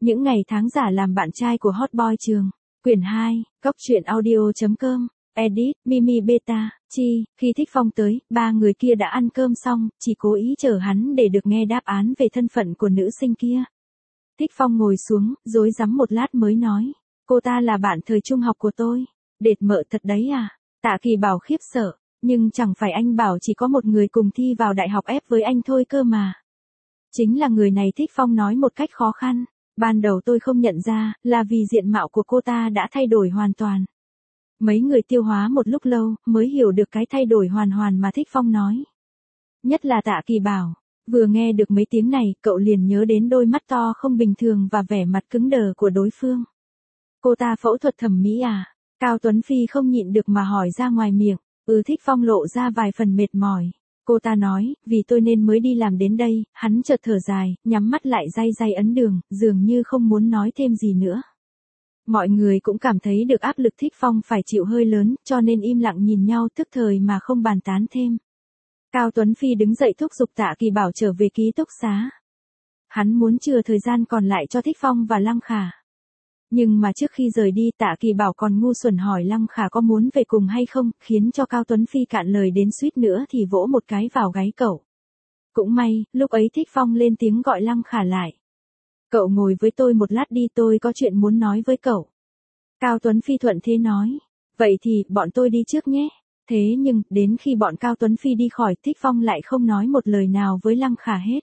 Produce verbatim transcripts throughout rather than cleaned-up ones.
Những ngày tháng giả làm bạn trai của hot boy trường. Quyển hai, góc truyện audio.com, edit, Mimi Beta, Chi, khi Thích Phong tới, ba người kia đã ăn cơm xong, chỉ cố ý chờ hắn để được nghe đáp án về thân phận của nữ sinh kia. Thích Phong ngồi xuống, rối rắm một lát mới nói, cô ta là bạn thời trung học của tôi. Đệt mợ thật đấy à? Tạ Kỳ Bảo khiếp sợ, nhưng chẳng phải anh bảo chỉ có một người cùng thi vào đại học ép với anh thôi cơ mà. Chính là người này. Thích Phong nói một cách khó khăn. Ban đầu tôi không nhận ra, là vì diện mạo của cô ta đã thay đổi hoàn toàn. Mấy người tiêu hóa một lúc lâu, mới hiểu được cái thay đổi hoàn hoàn mà Thích Phong nói. Nhất là Tạ Kỳ Bảo. Vừa nghe được mấy tiếng này, cậu liền nhớ đến đôi mắt to không bình thường và vẻ mặt cứng đờ của đối phương. Cô ta phẫu thuật thẩm mỹ à? Cao Tuấn Phi không nhịn được mà hỏi ra ngoài miệng. Ừ. Thích Phong lộ ra vài phần mệt mỏi. Cô ta nói, vì tôi nên mới đi làm đến đây. Hắn chợt thở dài, nhắm mắt lại day day ấn đường, dường như không muốn nói thêm gì nữa. Mọi người cũng cảm thấy được áp lực Thích Phong phải chịu hơi lớn, cho nên im lặng nhìn nhau tức thời mà không bàn tán thêm. Cao Tuấn Phi đứng dậy thúc giục Tạ Kỳ Bảo trở về ký túc xá. Hắn muốn chừa thời gian còn lại cho Thích Phong và Lăng Khả. Nhưng mà trước khi rời đi, Tạ Kỳ Bảo còn ngu xuẩn hỏi Lăng Khả có muốn về cùng hay không, khiến cho Cao Tuấn Phi cạn lời đến suýt nữa thì vỗ một cái vào gáy cậu. Cũng may, lúc ấy Thích Phong lên tiếng gọi Lăng Khả lại. Cậu ngồi với tôi một lát đi, tôi có chuyện muốn nói với cậu. Cao Tuấn Phi thuận thế nói. Vậy thì, bọn tôi đi trước nhé. Thế nhưng, đến khi bọn Cao Tuấn Phi đi khỏi, Thích Phong lại không nói một lời nào với Lăng Khả hết.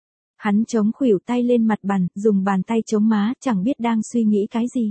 Hắn chống khuỷu tay lên mặt bàn, dùng bàn tay chống má, chẳng biết đang suy nghĩ cái gì.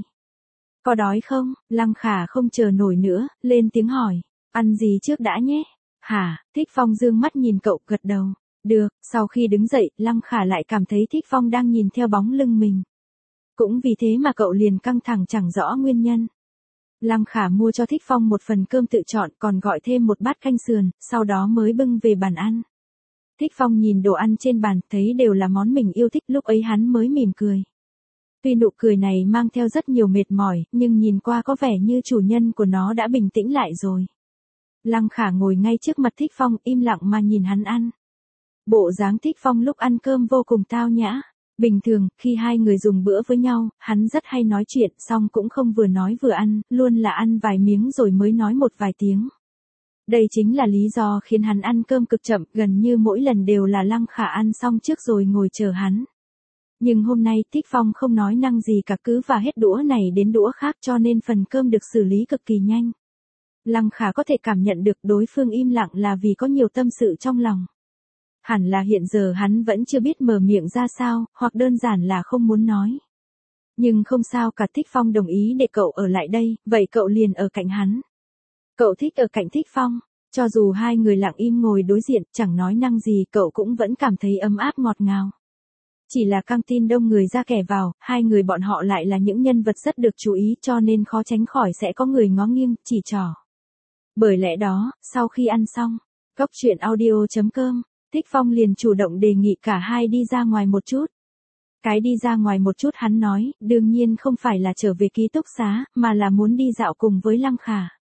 Có đói không? Lăng Khả không chờ nổi nữa, lên tiếng hỏi. Ăn gì trước đã nhé? Hả? Thích Phong dương mắt nhìn cậu, gật đầu. Được. Sau khi đứng dậy, Lăng Khả lại cảm thấy Thích Phong đang nhìn theo bóng lưng mình. Cũng vì thế mà cậu liền căng thẳng chẳng rõ nguyên nhân. Lăng Khả mua cho Thích Phong một phần cơm tự chọn, còn gọi thêm một bát canh sườn, sau đó mới bưng về bàn ăn. Thích Phong nhìn đồ ăn trên bàn, thấy đều là món mình yêu thích, lúc ấy hắn mới mỉm cười. Tuy nụ cười này mang theo rất nhiều mệt mỏi, nhưng nhìn qua có vẻ như chủ nhân của nó đã bình tĩnh lại rồi. Lăng Khả ngồi ngay trước mặt Thích Phong, im lặng mà nhìn hắn ăn. Bộ dáng Thích Phong lúc ăn cơm vô cùng tao nhã. Bình thường, khi hai người dùng bữa với nhau, hắn rất hay nói chuyện, xong cũng không vừa nói vừa ăn, luôn là ăn vài miếng rồi mới nói một vài tiếng. Đây chính là lý do khiến hắn ăn cơm cực chậm, gần như mỗi lần đều là Lăng Khả ăn xong trước rồi ngồi chờ hắn. Nhưng hôm nay, Thích Phong không nói năng gì cả, cứ và hết đũa này đến đũa khác, cho nên phần cơm được xử lý cực kỳ nhanh. Lăng Khả có thể cảm nhận được đối phương im lặng là vì có nhiều tâm sự trong lòng. Hẳn là hiện giờ hắn vẫn chưa biết mở miệng ra sao, hoặc đơn giản là không muốn nói. Nhưng không sao cả, Thích Phong đồng ý để cậu ở lại đây, vậy cậu liền ở cạnh hắn. Cậu thích ở cạnh Thích Phong, cho dù hai người lặng im ngồi đối diện, chẳng nói năng gì, cậu cũng vẫn cảm thấy ấm áp ngọt ngào. Chỉ là căng tin đông người ra kẻ vào, hai người bọn họ lại là những nhân vật rất được chú ý, cho nên khó tránh khỏi sẽ có người ngó nghiêng, chỉ trỏ. Bởi lẽ đó, sau khi ăn xong, góc truyện audio.com, Thích Phong liền chủ động đề nghị cả hai đi ra ngoài một chút. Cái đi ra ngoài một chút hắn nói, đương nhiên không phải là trở về ký túc xá, mà là muốn đi dạo cùng với Lăng Khả.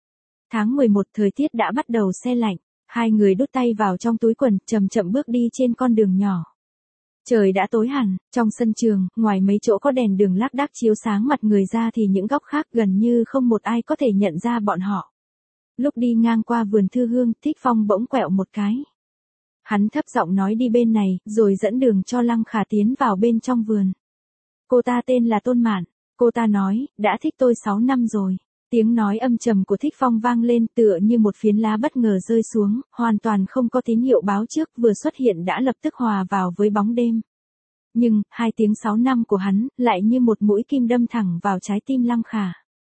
Tháng mười một, thời tiết đã bắt đầu se lạnh, hai người đút tay vào trong túi quần, chậm chậm bước đi trên con đường nhỏ. Trời đã tối hẳn, trong sân trường, ngoài mấy chỗ có đèn đường lác đác chiếu sáng mặt người ra thì những góc khác gần như không một ai có thể nhận ra bọn họ. Lúc đi ngang qua vườn thư hương, Thích Phong bỗng quẹo một cái. Hắn thấp giọng nói đi bên này, rồi dẫn đường cho Lăng Khả tiến vào bên trong vườn. Cô ta tên là Tôn Mạn. Cô ta nói, đã thích tôi sáu năm rồi. Tiếng nói âm trầm của Thích Phong vang lên tựa như một phiến lá bất ngờ rơi xuống, hoàn toàn không có tín hiệu báo trước, vừa xuất hiện đã lập tức hòa vào với bóng đêm. Nhưng, hai tiếng sáu năm của hắn, lại như một mũi kim đâm thẳng vào trái tim Lăng Khả.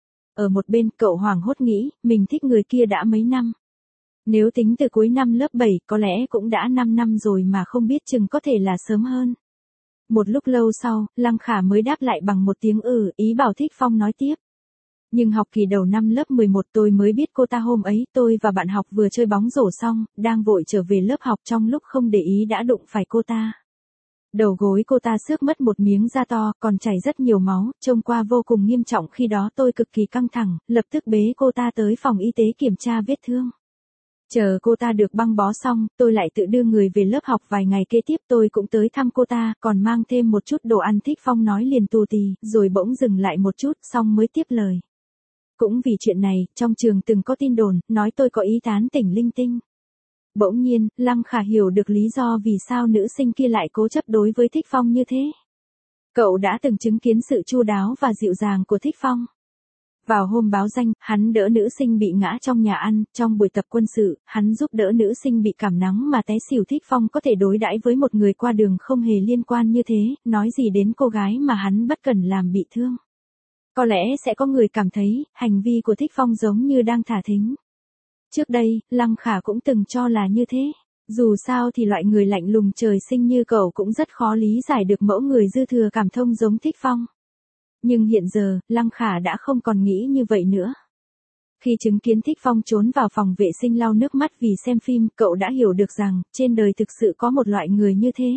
Ở một bên, cậu hoảng hốt nghĩ, mình thích người kia đã mấy năm. Nếu tính từ cuối năm lớp bảy, có lẽ cũng đã năm năm rồi mà không biết chừng có thể là sớm hơn. Một lúc lâu sau, Lăng Khả mới đáp lại bằng một tiếng ừ, ý bảo Thích Phong nói tiếp. Nhưng học kỳ đầu năm lớp mười một tôi mới biết cô ta, hôm ấy tôi và bạn học vừa chơi bóng rổ xong, đang vội trở về lớp học, trong lúc không để ý đã đụng phải cô ta. Đầu gối cô ta xước mất một miếng da to, còn chảy rất nhiều máu, trông qua vô cùng nghiêm trọng, khi đó tôi cực kỳ căng thẳng, lập tức bế cô ta tới phòng y tế kiểm tra vết thương. Chờ cô ta được băng bó xong, tôi lại tự đưa người về lớp học vài ngày kế tiếp tôi cũng tới thăm cô ta, còn mang thêm một chút đồ ăn. Thích Phong nói liền tù tì, rồi bỗng dừng lại một chút, xong mới tiếp lời. Cũng vì chuyện này, trong trường từng có tin đồn, nói tôi có ý tán tỉnh linh tinh. Bỗng nhiên, Lăng Khả hiểu được lý do vì sao nữ sinh kia lại cố chấp đối với Thích Phong như thế. Cậu đã từng chứng kiến sự chu đáo và dịu dàng của Thích Phong. Vào hôm báo danh, hắn đỡ nữ sinh bị ngã trong nhà ăn, trong buổi tập quân sự, hắn giúp đỡ nữ sinh bị cảm nắng mà té xỉu. Thích Phong có thể đối đãi với một người qua đường không hề liên quan như thế, nói gì đến cô gái mà hắn bất cần làm bị thương. Có lẽ sẽ có người cảm thấy, hành vi của Thích Phong giống như đang thả thính. Trước đây, Lăng Khả cũng từng cho là như thế. Dù sao thì loại người lạnh lùng trời sinh như cậu cũng rất khó lý giải được mẫu người dư thừa cảm thông giống Thích Phong. Nhưng hiện giờ, Lăng Khả đã không còn nghĩ như vậy nữa. Khi chứng kiến Thích Phong trốn vào phòng vệ sinh lau nước mắt vì xem phim, cậu đã hiểu được rằng, trên đời thực sự có một loại người như thế.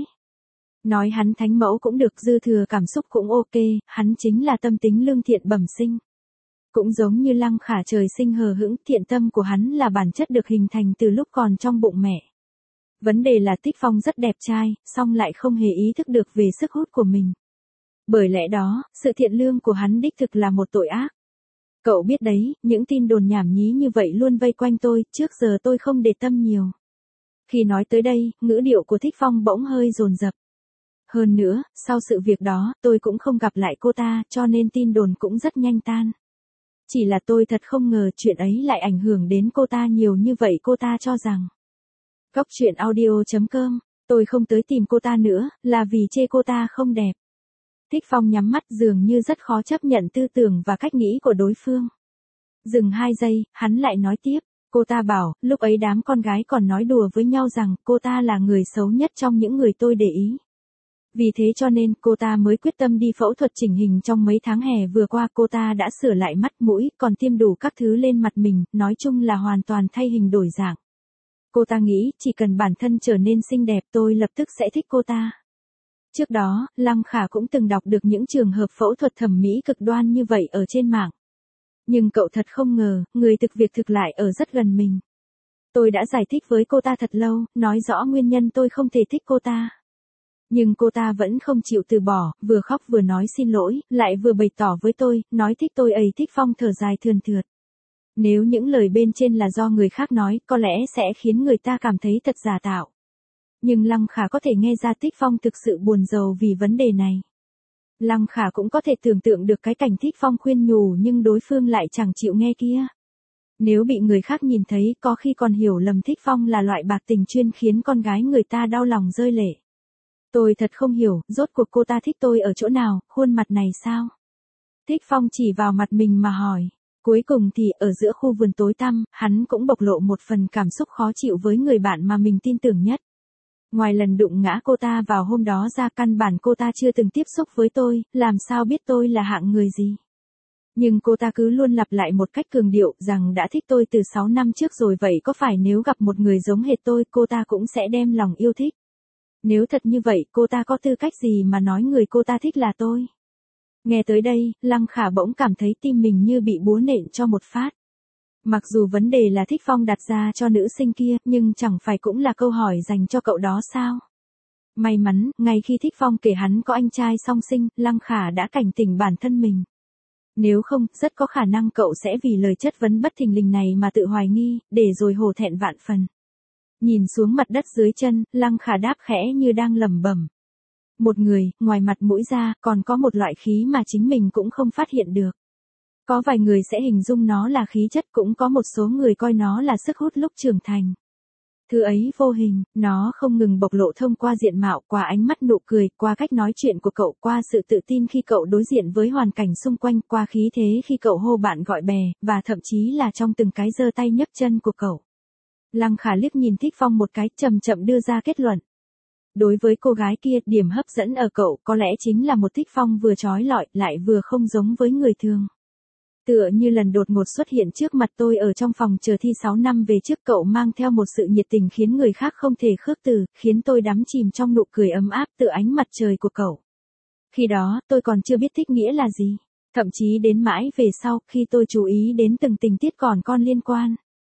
Nói hắn thánh mẫu cũng được, dư thừa cảm xúc cũng ok, hắn chính là tâm tính lương thiện bẩm sinh. Cũng giống như Lăng Khả trời sinh hờ hững, thiện tâm của hắn là bản chất được hình thành từ lúc còn trong bụng mẹ. Vấn đề là Thích Phong rất đẹp trai, song lại không hề ý thức được về sức hút của mình. Bởi lẽ đó, sự thiện lương của hắn đích thực là một tội ác. Cậu biết đấy, những tin đồn nhảm nhí như vậy luôn vây quanh tôi, trước giờ tôi không để tâm nhiều. Khi nói tới đây, ngữ điệu của Thích Phong bỗng hơi dồn dập. Hơn nữa, sau sự việc đó, tôi cũng không gặp lại cô ta, cho nên tin đồn cũng rất nhanh tan. Chỉ là tôi thật không ngờ chuyện ấy lại ảnh hưởng đến cô ta nhiều như vậy. Cô ta cho rằng Góc truyện audio chấm com, tôi không tới tìm cô ta nữa, là vì chê cô ta không đẹp. Thích Phong nhắm mắt dường như rất khó chấp nhận tư tưởng và cách nghĩ của đối phương. Dừng hai giây, hắn lại nói tiếp, cô ta bảo, lúc ấy đám con gái còn nói đùa với nhau rằng cô ta là người xấu nhất trong những người tôi để ý. Vì thế cho nên cô ta mới quyết tâm đi phẫu thuật chỉnh hình. Trong mấy tháng hè vừa qua cô ta đã sửa lại mắt mũi, còn tiêm đủ các thứ lên mặt mình, nói chung là hoàn toàn thay hình đổi dạng. Cô ta nghĩ, chỉ cần bản thân trở nên xinh đẹp tôi lập tức sẽ thích cô ta. Trước đó, Lăng Khả cũng từng đọc được những trường hợp phẫu thuật thẩm mỹ cực đoan như vậy ở trên mạng. Nhưng cậu thật không ngờ, người thực việc thực lại ở rất gần mình. Tôi đã giải thích với cô ta thật lâu, nói rõ nguyên nhân tôi không thể thích cô ta. Nhưng cô ta vẫn không chịu từ bỏ, vừa khóc vừa nói xin lỗi, lại vừa bày tỏ với tôi, nói thích tôi ấy. Thích Phong thở dài thườn thượt. Nếu những lời bên trên là do người khác nói, có lẽ sẽ khiến người ta cảm thấy thật giả tạo. Nhưng Lăng Khả có thể nghe ra Thích Phong thực sự buồn rầu vì vấn đề này. Lăng Khả cũng có thể tưởng tượng được cái cảnh Thích Phong khuyên nhủ nhưng đối phương lại chẳng chịu nghe kia. Nếu bị người khác nhìn thấy, có khi còn hiểu lầm Thích Phong là loại bạc tình chuyên khiến con gái người ta đau lòng rơi lệ. Tôi thật không hiểu, rốt cuộc cô ta thích tôi ở chỗ nào, khuôn mặt này sao? Thích Phong chỉ vào mặt mình mà hỏi. Cuối cùng thì, ở giữa khu vườn tối tăm, hắn cũng bộc lộ một phần cảm xúc khó chịu với người bạn mà mình tin tưởng nhất. Ngoài lần đụng ngã cô ta vào hôm đó ra, căn bản cô ta chưa từng tiếp xúc với tôi, làm sao biết tôi là hạng người gì. Nhưng cô ta cứ luôn lặp lại một cách cường điệu rằng đã thích tôi từ sáu năm trước rồi. Vậy có phải nếu gặp một người giống hệt tôi, cô ta cũng sẽ đem lòng yêu thích? Nếu thật như vậy, cô ta có tư cách gì mà nói người cô ta thích là tôi? Nghe tới đây, Lăng Khả bỗng cảm thấy tim mình như bị búa nện cho một phát. Mặc dù vấn đề là Thích Phong đặt ra cho nữ sinh kia, nhưng chẳng phải cũng là câu hỏi dành cho cậu đó sao? May mắn, ngay khi Thích Phong kể hắn có anh trai song sinh, Lăng Khả đã cảnh tỉnh bản thân mình. Nếu không, rất có khả năng cậu sẽ vì lời chất vấn bất thình lình này mà tự hoài nghi, để rồi hổ thẹn vạn phần. Nhìn xuống mặt đất dưới chân, Lăng Khả đáp khẽ như đang lẩm bẩm. Một người, ngoài mặt mũi ra, còn có một loại khí mà chính mình cũng không phát hiện được. Có vài người sẽ hình dung nó là khí chất, cũng có một số người coi nó là sức hút lúc trưởng thành. Thứ ấy vô hình, nó không ngừng bộc lộ thông qua diện mạo, qua ánh mắt nụ cười, qua cách nói chuyện của cậu, qua sự tự tin khi cậu đối diện với hoàn cảnh xung quanh, qua khí thế khi cậu hô bạn gọi bè, và thậm chí là trong từng cái giơ tay nhấc chân của cậu. Lăng Khả liếc nhìn Thích Phong một cái, chậm chậm đưa ra kết luận. Đối với cô gái kia, điểm hấp dẫn ở cậu có lẽ chính là một Thích Phong vừa trói lọi, lại vừa không giống với người thường. Tựa như lần đột ngột xuất hiện trước mặt tôi ở trong phòng chờ thi sáu năm về trước, cậu mang theo một sự nhiệt tình khiến người khác không thể khước từ, khiến tôi đắm chìm trong nụ cười ấm áp từ ánh mặt trời của cậu. Khi đó, tôi còn chưa biết thích nghĩa là gì. Thậm chí đến mãi về sau, khi tôi chú ý đến từng tình tiết còn con liên quan.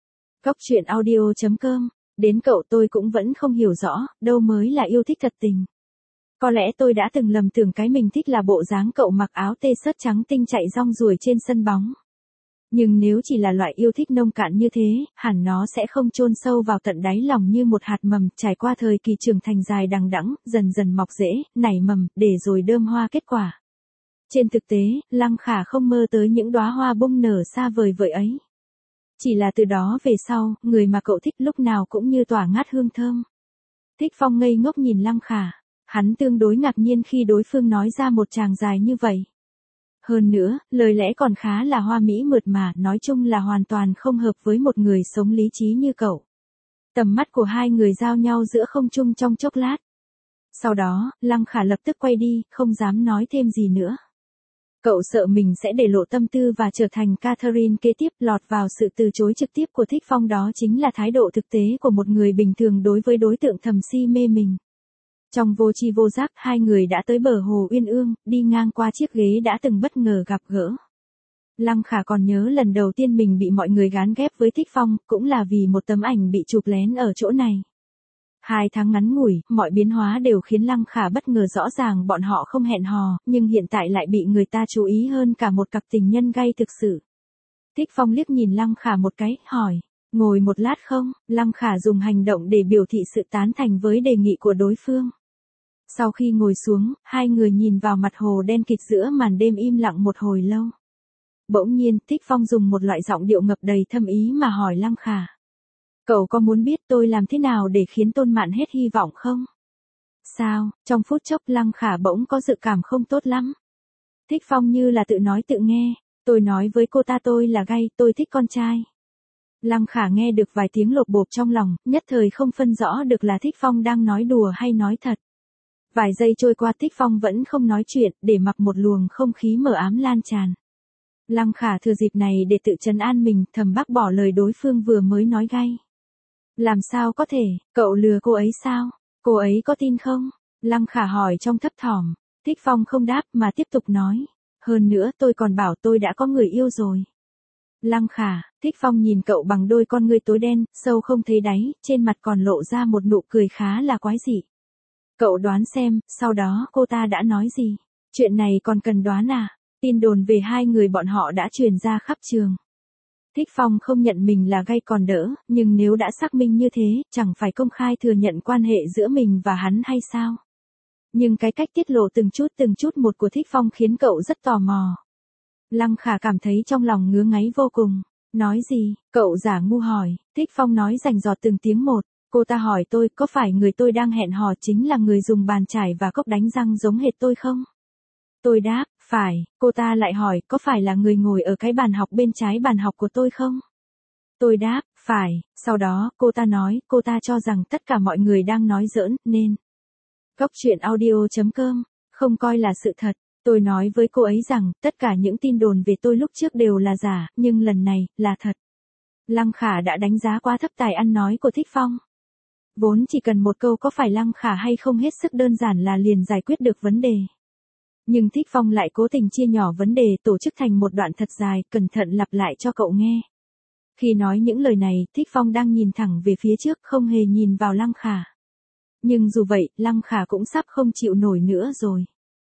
Cóc truyện audio chấm com. Đến cậu tôi cũng vẫn không hiểu rõ, đâu mới là yêu thích thật tình. Có lẽ tôi đã từng lầm tưởng cái mình thích là bộ dáng cậu mặc áo t-shirt trắng tinh chạy rong ruổi trên sân bóng. Nhưng nếu chỉ là loại yêu thích nông cạn như thế, hẳn nó sẽ không chôn sâu vào tận đáy lòng như một hạt mầm trải qua thời kỳ trưởng thành dài đằng đẵng, dần dần mọc rễ, nảy mầm, để rồi đơm hoa kết quả. Trên thực tế, Lăng Khả không mơ tới những đóa hoa bung nở xa vời vợi ấy. Chỉ là từ đó về sau, người mà cậu thích lúc nào cũng như tỏa ngát hương thơm. Thích Phong ngây ngốc nhìn Lăng Khả. Hắn tương đối ngạc nhiên khi đối phương nói ra một tràng dài như vậy. Hơn nữa, lời lẽ còn khá là hoa mỹ mượt mà, nói chung là hoàn toàn không hợp với một người sống lý trí như cậu. Tầm mắt của hai người giao nhau giữa không trung trong chốc lát. Sau đó, Lăng Khả lập tức quay đi, không dám nói thêm gì nữa. Cậu sợ mình sẽ để lộ tâm tư và trở thành Catherine kế tiếp, lọt vào sự từ chối trực tiếp của Thích Phong, đó chính là thái độ thực tế của một người bình thường đối với đối tượng thầm si mê mình. Trong vô tri vô giác, hai người đã tới bờ hồ Uyên Ương, đi ngang qua chiếc ghế đã từng bất ngờ gặp gỡ. Lăng Khả còn nhớ lần đầu tiên mình bị mọi người gán ghép với Thích Phong, cũng là vì một tấm ảnh bị chụp lén ở chỗ này. Hai tháng ngắn ngủi, mọi biến hóa đều khiến Lăng Khả bất ngờ, rõ ràng bọn họ không hẹn hò, nhưng hiện tại lại bị người ta chú ý hơn cả một cặp tình nhân gay thực sự. Thích Phong liếc nhìn Lăng Khả một cái, hỏi, ngồi một lát không? Lăng Khả dùng hành động để biểu thị sự tán thành với đề nghị của đối phương. Sau khi ngồi xuống, hai người nhìn vào mặt hồ đen kịt giữa màn đêm im lặng một hồi lâu. Bỗng nhiên, Thích Phong dùng một loại giọng điệu ngập đầy thâm ý mà hỏi Lăng Khả. Cậu có muốn biết tôi làm thế nào để khiến Tôn Mạn hết hy vọng không? Sao? Trong phút chốc Lăng Khả bỗng có dự cảm không tốt lắm. Thích Phong như là tự nói tự nghe. Tôi nói với cô ta tôi là gay, tôi thích con trai. Lăng Khả nghe được vài tiếng lột bột trong lòng, nhất thời không phân rõ được là Thích Phong đang nói đùa hay nói thật. Vài giây trôi qua, Thích Phong vẫn không nói chuyện, để mặc một luồng không khí mờ ám lan tràn. Lăng Khả thừa dịp này để tự trấn an mình, thầm bác bỏ lời đối phương vừa mới nói gay. Làm sao có thể, cậu lừa cô ấy sao? Cô ấy có tin không? Lăng Khả hỏi trong thấp thỏm. Thích Phong không đáp mà tiếp tục nói. Hơn nữa tôi còn bảo tôi đã có người yêu rồi. Lăng Khả, Thích Phong nhìn cậu bằng đôi con ngươi tối đen, sâu không thấy đáy, trên mặt còn lộ ra một nụ cười khá là quái dị. Cậu đoán xem, sau đó cô ta đã nói gì? Chuyện này còn cần đoán à? Tin đồn về hai người bọn họ đã truyền ra khắp trường. Thích Phong không nhận mình là gay còn đỡ, nhưng nếu đã xác minh như thế, chẳng phải công khai thừa nhận quan hệ giữa mình và hắn hay sao? Nhưng cái cách tiết lộ từng chút từng chút một của Thích Phong khiến cậu rất tò mò. Lăng Khả cảm thấy trong lòng ngứa ngáy vô cùng. Nói gì? Cậu giả ngu hỏi. Thích Phong nói rành rọt từng tiếng một. Cô ta hỏi tôi, có phải người tôi đang hẹn hò chính là người dùng bàn chải và cốc đánh răng giống hệt tôi không? Tôi đáp, phải. Cô ta lại hỏi, có phải là người ngồi ở cái bàn học bên trái bàn học của tôi không? Tôi đáp, phải. Sau đó, cô ta nói, cô ta cho rằng tất cả mọi người đang nói giỡn, nên. Cóc truyện audio chấm com, không coi là sự thật. Tôi nói với cô ấy rằng, tất cả những tin đồn về tôi lúc trước đều là giả, nhưng lần này, là thật. Lăng Khả đã đánh giá quá thấp tài ăn nói của Thích Phong. Vốn chỉ cần một câu có phải Lăng Khả hay không hết sức đơn giản là liền giải quyết được vấn đề. Nhưng Thích Phong lại cố tình chia nhỏ vấn đề, tổ chức thành một đoạn thật dài, cẩn thận lặp lại cho cậu nghe. Khi nói những lời này, Thích Phong đang nhìn thẳng về phía trước, không hề nhìn vào Lăng Khả. Nhưng dù vậy, Lăng Khả cũng sắp không chịu nổi nữa rồi.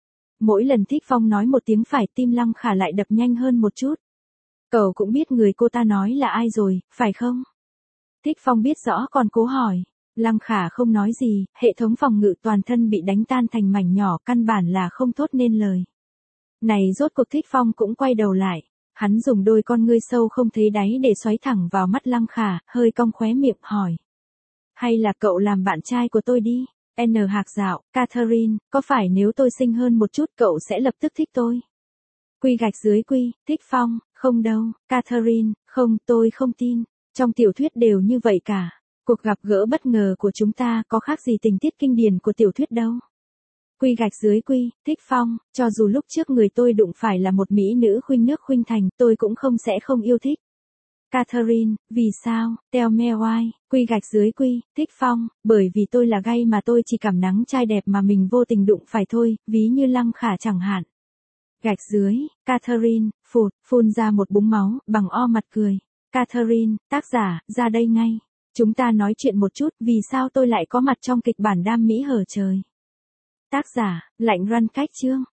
Mỗi lần Thích Phong nói một tiếng phải, tim Lăng Khả lại đập nhanh hơn một chút. Cậu cũng biết người cô ta nói là ai rồi, phải không? Thích Phong biết rõ còn cố hỏi. Lăng Khả không nói gì, hệ thống phòng ngự toàn thân bị đánh tan thành mảnh nhỏ, căn bản là không thốt nên lời. Này rốt cuộc Thích Phong cũng quay đầu lại. Hắn dùng đôi con ngươi sâu không thấy đáy để xoáy thẳng vào mắt Lăng Khả, hơi cong khóe miệng hỏi. Hay là cậu làm bạn trai của tôi đi? N hạc dạo, Catherine, có phải nếu tôi xinh hơn một chút cậu sẽ lập tức thích tôi? Quy gạch dưới quy, Thích Phong, không đâu, Catherine, không, tôi không tin. Trong tiểu thuyết đều như vậy cả. Cuộc gặp gỡ bất ngờ của chúng ta có khác gì tình tiết kinh điển của tiểu thuyết đâu. Quy gạch dưới quy, Thích Phong, cho dù lúc trước người tôi đụng phải là một mỹ nữ khuynh nước khuynh thành, tôi cũng không sẽ không yêu thích. Catherine, vì sao? Tell me why, quy gạch dưới quy, Thích Phong, bởi vì tôi là gay mà tôi chỉ cảm nắng trai đẹp mà mình vô tình đụng phải thôi, ví như Lăng Khả chẳng hạn. Gạch dưới, Catherine, phụt, phun ra một búng máu, bằng o mặt cười. Catherine, tác giả, ra đây ngay. Chúng ta nói chuyện một chút, vì sao tôi lại có mặt trong kịch bản Đam Mỹ hở trời. Tác giả, Lạnh Run Cách chương.